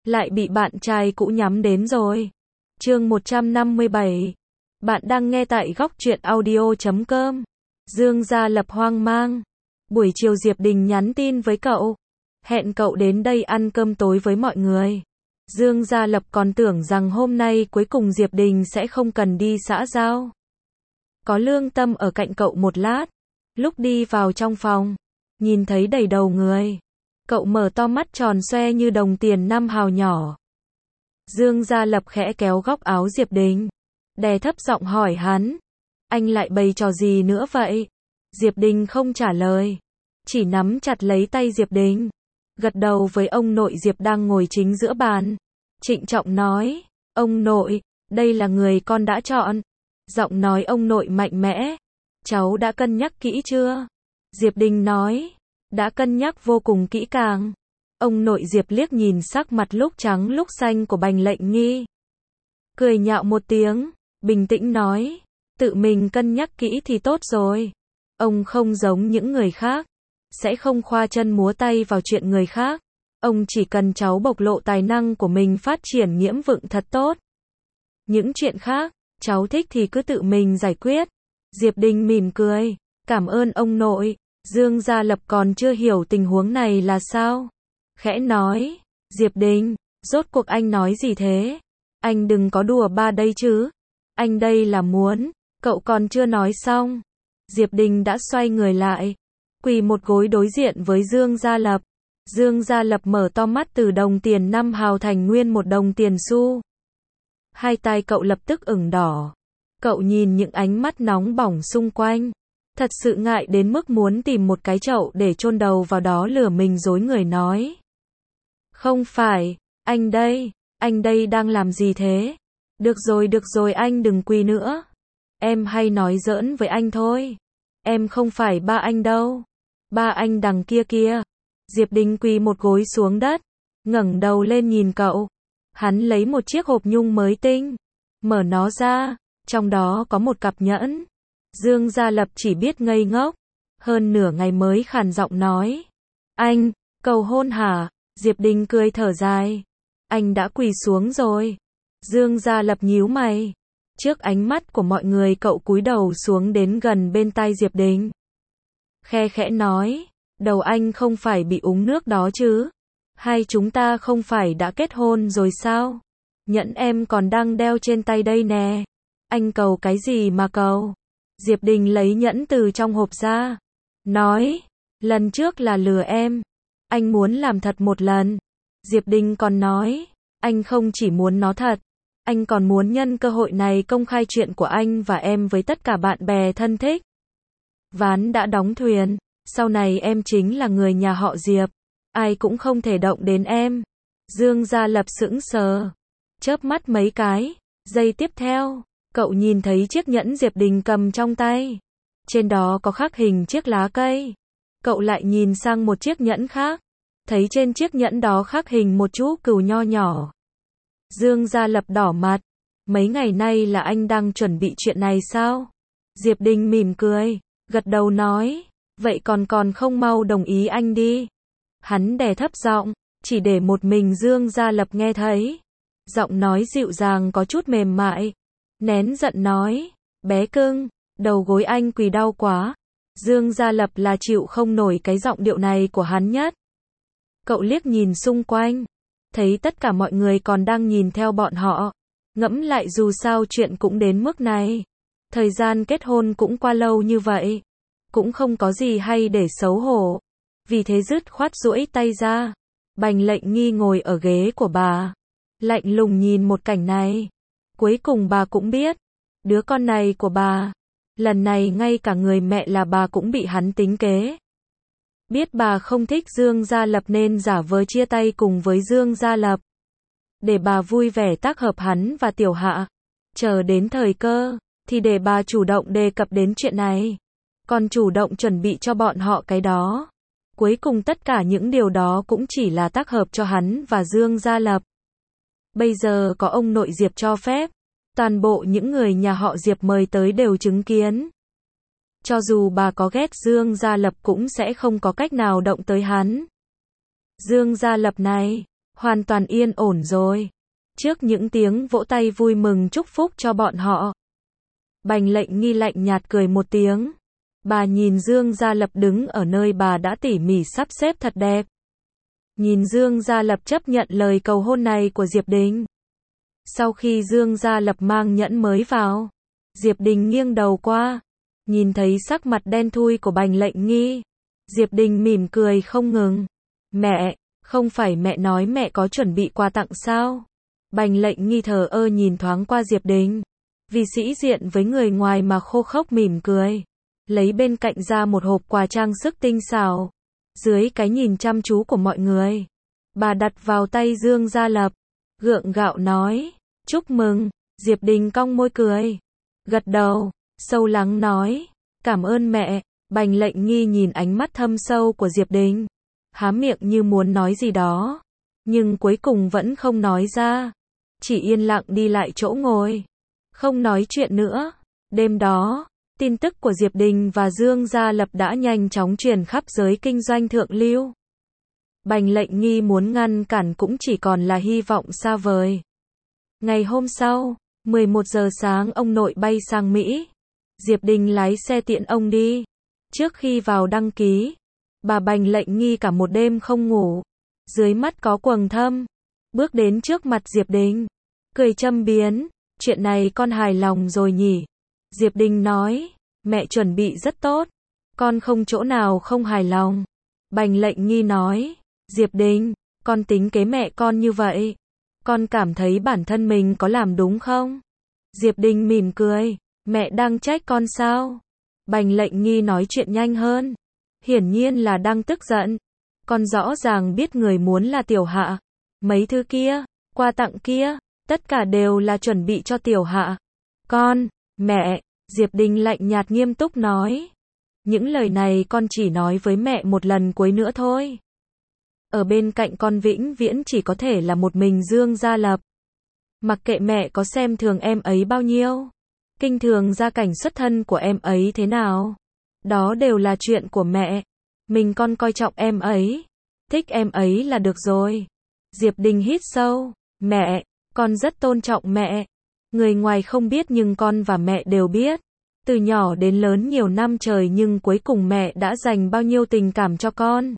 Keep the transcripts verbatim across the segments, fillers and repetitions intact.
lại bị bạn trai cũ nhắm đến rồi. Chương một trăm năm mươi bảy. Bạn đang nghe tại góc truyện audio chấm com. Dương Gia Lập hoang mang. Buổi chiều Diệp Đình nhắn tin với cậu, hẹn cậu đến đây ăn cơm tối với mọi người. Dương Gia Lập còn tưởng rằng hôm nay cuối cùng Diệp Đình sẽ không cần đi xã giao. Có lương tâm ở cạnh cậu một lát. Lúc đi vào trong phòng, nhìn thấy đầy đầu người, cậu mở to mắt tròn xoe như đồng tiền năm hào nhỏ. Dương Gia Lập khẽ kéo góc áo Diệp Đình, đè thấp giọng hỏi hắn, anh lại bày trò gì nữa vậy? Diệp Đình không trả lời, chỉ nắm chặt lấy tay Diệp Đình, gật đầu với ông nội Diệp đang ngồi chính giữa bàn, trịnh trọng nói, ông nội, đây là người con đã chọn. Giọng nói ông nội mạnh mẽ, cháu đã cân nhắc kỹ chưa? Diệp Đình nói, đã cân nhắc vô cùng kỹ càng. Ông nội Diệp liếc nhìn sắc mặt lúc trắng lúc xanh của Bành Lệnh Nghi, cười nhạo một tiếng, bình tĩnh nói, tự mình cân nhắc kỹ thì tốt rồi. Ông không giống những người khác, sẽ không khoa chân múa tay vào chuyện người khác. Ông chỉ cần cháu bộc lộ tài năng của mình phát triển nghiễm vựng thật tốt. Những chuyện khác, cháu thích thì cứ tự mình giải quyết. Diệp Đình mỉm cười, cảm ơn ông nội. Dương Gia Lập còn chưa hiểu tình huống này là sao, khẽ nói, Diệp Đình, rốt cuộc anh nói gì thế? Anh đừng có đùa ba đây chứ. Anh đây là muốn, cậu còn chưa nói xong. Diệp Đình đã xoay người lại, quỳ một gối đối diện với Dương Gia Lập. Dương Gia Lập mở to mắt từ đồng tiền năm hào thành nguyên một đồng tiền xu. Hai tay cậu lập tức ửng đỏ. Cậu nhìn những ánh mắt nóng bỏng xung quanh, thật sự ngại đến mức muốn tìm một cái chậu để chôn đầu vào đó lừa mình dối người nói. Không phải, anh đây, anh đây đang làm gì thế? Được rồi được rồi anh đừng quỳ nữa. Em hay nói giỡn với anh thôi. Em không phải ba anh đâu. Ba anh đằng kia kia. Diệp Đình quỳ một gối xuống đất, ngẩng đầu lên nhìn cậu. Hắn lấy một chiếc hộp nhung mới tinh, mở nó ra, trong đó có một cặp nhẫn. Dương Gia Lập chỉ biết ngây ngốc, hơn nửa ngày mới khàn giọng nói, anh, cầu hôn hả? Diệp Đình cười thở dài, anh đã quỳ xuống rồi. Dương Gia Lập nhíu mày, trước ánh mắt của mọi người cậu cúi đầu xuống đến gần bên tai Diệp Đình, khe khẽ nói, đầu anh không phải bị uống nước đó chứ? Hai chúng ta không phải đã kết hôn rồi sao? Nhẫn em còn đang đeo trên tay đây nè. Anh cầu cái gì mà cầu? Diệp Đình lấy nhẫn từ trong hộp ra, nói, lần trước là lừa em, anh muốn làm thật một lần. Diệp Đình còn nói, anh không chỉ muốn nó thật, anh còn muốn nhân cơ hội này công khai chuyện của anh và em với tất cả bạn bè thân thích. Ván đã đóng thuyền, sau này em chính là người nhà họ Diệp, ai cũng không thể động đến em. Dương Gia Lập sững sờ, chớp mắt mấy cái, giây tiếp theo, cậu nhìn thấy chiếc nhẫn Diệp Đình cầm trong tay, trên đó có khắc hình chiếc lá cây. Cậu lại nhìn sang một chiếc nhẫn khác, thấy trên chiếc nhẫn đó khắc hình một chú cừu nho nhỏ. Dương Gia Lập đỏ mặt, mấy ngày nay là anh đang chuẩn bị chuyện này sao? Diệp Đình mỉm cười, gật đầu nói, vậy còn còn không mau đồng ý anh đi. Hắn đè thấp giọng, chỉ để một mình Dương Gia Lập nghe thấy. Giọng nói dịu dàng có chút mềm mại, nén giận nói, bé cưng, đầu gối anh quỳ đau quá. Dương Gia Lập là chịu không nổi cái giọng điệu này của hắn nhất. Cậu liếc nhìn xung quanh, thấy tất cả mọi người còn đang nhìn theo bọn họ. Ngẫm lại dù sao chuyện cũng đến mức này, thời gian kết hôn cũng qua lâu như vậy, cũng không có gì hay để xấu hổ. Vì thế dứt khoát duỗi tay ra. Bành Lệnh Nghi ngồi ở ghế của bà, lạnh lùng nhìn một cảnh này. Cuối cùng bà cũng biết, đứa con này của bà, lần này ngay cả người mẹ là bà cũng bị hắn tính kế. Biết bà không thích Dương Gia Lập nên giả vờ chia tay cùng với Dương Gia Lập, để bà vui vẻ tác hợp hắn và Tiểu Hạ. Chờ đến thời cơ, thì để bà chủ động đề cập đến chuyện này, còn chủ động chuẩn bị cho bọn họ cái đó. Cuối cùng tất cả những điều đó cũng chỉ là tác hợp cho hắn và Dương Gia Lập. Bây giờ có ông nội Diệp cho phép, toàn bộ những người nhà họ Diệp mời tới đều chứng kiến. Cho dù bà có ghét Dương Gia Lập cũng sẽ không có cách nào động tới hắn. Dương Gia Lập này, hoàn toàn yên ổn rồi. Trước những tiếng vỗ tay vui mừng chúc phúc cho bọn họ, Bành Lệnh Nghi lạnh nhạt cười một tiếng. Bà nhìn Dương Gia Lập đứng ở nơi bà đã tỉ mỉ sắp xếp thật đẹp. Nhìn Dương Gia Lập chấp nhận lời cầu hôn này của Diệp Đình. Sau khi Dương Gia Lập mang nhẫn mới vào, Diệp Đình nghiêng đầu qua, nhìn thấy sắc mặt đen thui của Bành Lệnh Nghi. Diệp Đình mỉm cười không ngừng. Mẹ, không phải mẹ nói mẹ có chuẩn bị quà tặng sao? Bành Lệnh Nghi thờ ơ nhìn thoáng qua Diệp Đình. Vì sĩ diện với người ngoài mà khô khốc mỉm cười. Lấy bên cạnh ra một hộp quà trang sức tinh xảo. Dưới cái nhìn chăm chú của mọi người, bà đặt vào tay Dương Gia Lập, gượng gạo nói, chúc mừng. Diệp Đình cong môi cười, gật đầu, sâu lắng nói, cảm ơn mẹ. Bành Lệnh Nghi nhìn ánh mắt thâm sâu của Diệp Đình, há miệng như muốn nói gì đó, nhưng cuối cùng vẫn không nói ra, chỉ yên lặng đi lại chỗ ngồi, không nói chuyện nữa. Đêm đó, tin tức của Diệp Đình và Dương Gia Lập đã nhanh chóng truyền khắp giới kinh doanh thượng lưu. Bành Lệnh Nghi muốn ngăn cản cũng chỉ còn là hy vọng xa vời. Ngày hôm sau, mười một giờ sáng ông nội bay sang Mỹ. Diệp Đình lái xe tiện ông đi. Trước khi vào đăng ký, bà Bành Lệnh Nghi cả một đêm không ngủ, dưới mắt có quầng thâm, bước đến trước mặt Diệp Đình, cười châm biếm, chuyện này con hài lòng rồi nhỉ? Diệp Đình nói, mẹ chuẩn bị rất tốt, con không chỗ nào không hài lòng. Bành Lệnh Nghi nói, Diệp Đình, con tính kế mẹ con như vậy, con cảm thấy bản thân mình có làm đúng không? Diệp Đình mỉm cười, mẹ đang trách con sao? Bành Lệnh Nghi nói chuyện nhanh hơn, hiển nhiên là đang tức giận. Con rõ ràng biết người muốn là Tiểu Hạ, mấy thứ kia, quà tặng kia, tất cả đều là chuẩn bị cho Tiểu Hạ. Con, mẹ, Diệp Đình lạnh nhạt nghiêm túc nói, những lời này con chỉ nói với mẹ một lần cuối nữa thôi. Ở bên cạnh con vĩnh viễn chỉ có thể là một mình Dương Gia Lập. Mặc kệ mẹ có xem thường em ấy bao nhiêu, kinh thường gia cảnh xuất thân của em ấy thế nào, đó đều là chuyện của mẹ. Mình con coi trọng em ấy, thích em ấy là được rồi. Diệp Đình hít sâu, mẹ, con rất tôn trọng mẹ. Người ngoài không biết nhưng con và mẹ đều biết. Từ nhỏ đến lớn nhiều năm trời nhưng cuối cùng mẹ đã dành bao nhiêu tình cảm cho con.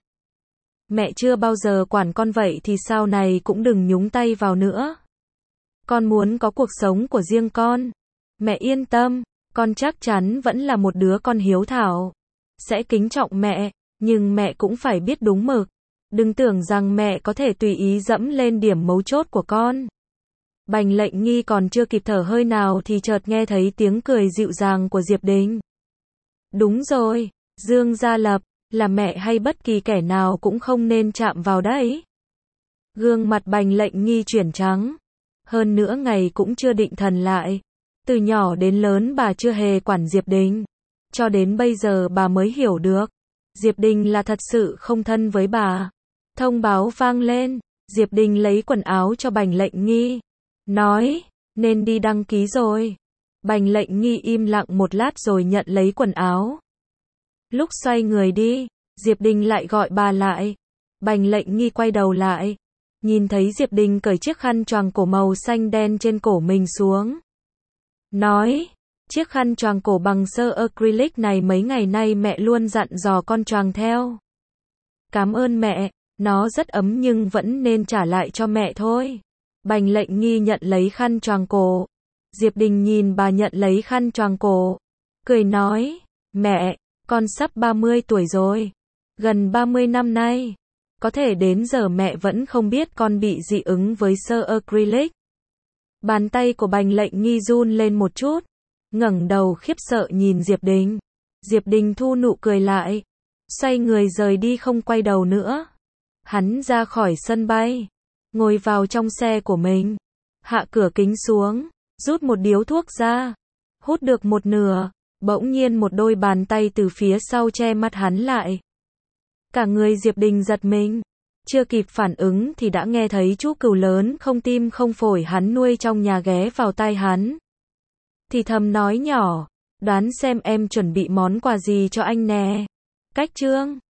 Mẹ chưa bao giờ quản con vậy thì sau này cũng đừng nhúng tay vào nữa. Con muốn có cuộc sống của riêng con. Mẹ yên tâm, con chắc chắn vẫn là một đứa con hiếu thảo. Sẽ kính trọng mẹ, nhưng mẹ cũng phải biết đúng mực. Đừng tưởng rằng mẹ có thể tùy ý dẫm lên điểm mấu chốt của con. Bành Lệnh Nghi còn chưa kịp thở hơi nào thì chợt nghe thấy tiếng cười dịu dàng của Diệp Đình. Đúng rồi, Dương Gia Lập, là mẹ hay bất kỳ kẻ nào cũng không nên chạm vào đấy. Gương mặt Bành Lệnh Nghi chuyển trắng. Hơn nữa ngày cũng chưa định thần lại. Từ nhỏ đến lớn bà chưa hề quản Diệp Đình. Cho đến bây giờ bà mới hiểu được. Diệp Đình là thật sự không thân với bà. Thông báo vang lên. Diệp Đình lấy quần áo cho Bành Lệnh Nghi. Nói, nên đi đăng ký rồi. Bành Lệnh Nghi im lặng một lát rồi nhận lấy quần áo. Lúc xoay người đi, Diệp Đình lại gọi bà lại. Bành Lệnh Nghi quay đầu lại. Nhìn thấy Diệp Đình cởi chiếc khăn choàng cổ màu xanh đen trên cổ mình xuống. Nói, chiếc khăn choàng cổ bằng sơ acrylic này mấy ngày nay mẹ luôn dặn dò con choàng theo. Cảm ơn mẹ, nó rất ấm nhưng vẫn nên trả lại cho mẹ thôi. Bành Lệnh Nghi nhận lấy khăn choàng cổ. Diệp Đình nhìn bà nhận lấy khăn choàng cổ. Cười nói, mẹ, con sắp ba mươi tuổi rồi. Gần ba mươi năm nay. Có thể đến giờ mẹ vẫn không biết con bị dị ứng với sơ acrylic. Bàn tay của Bành Lệnh Nghi run lên một chút. Ngẩng đầu khiếp sợ nhìn Diệp Đình. Diệp Đình thu nụ cười lại. Xoay người rời đi không quay đầu nữa. Hắn ra khỏi sân bay. Ngồi vào trong xe của mình. Hạ cửa kính xuống. Rút một điếu thuốc ra. Hút được một nửa. Bỗng nhiên một đôi bàn tay từ phía sau che mắt hắn lại. Cả người Diệp Đình giật mình. Chưa kịp phản ứng thì đã nghe thấy chú cừu lớn không tim không phổi hắn nuôi trong nhà ghé vào tai hắn. Thì thầm nói nhỏ, đoán xem em chuẩn bị món quà gì cho anh nè. Cách chương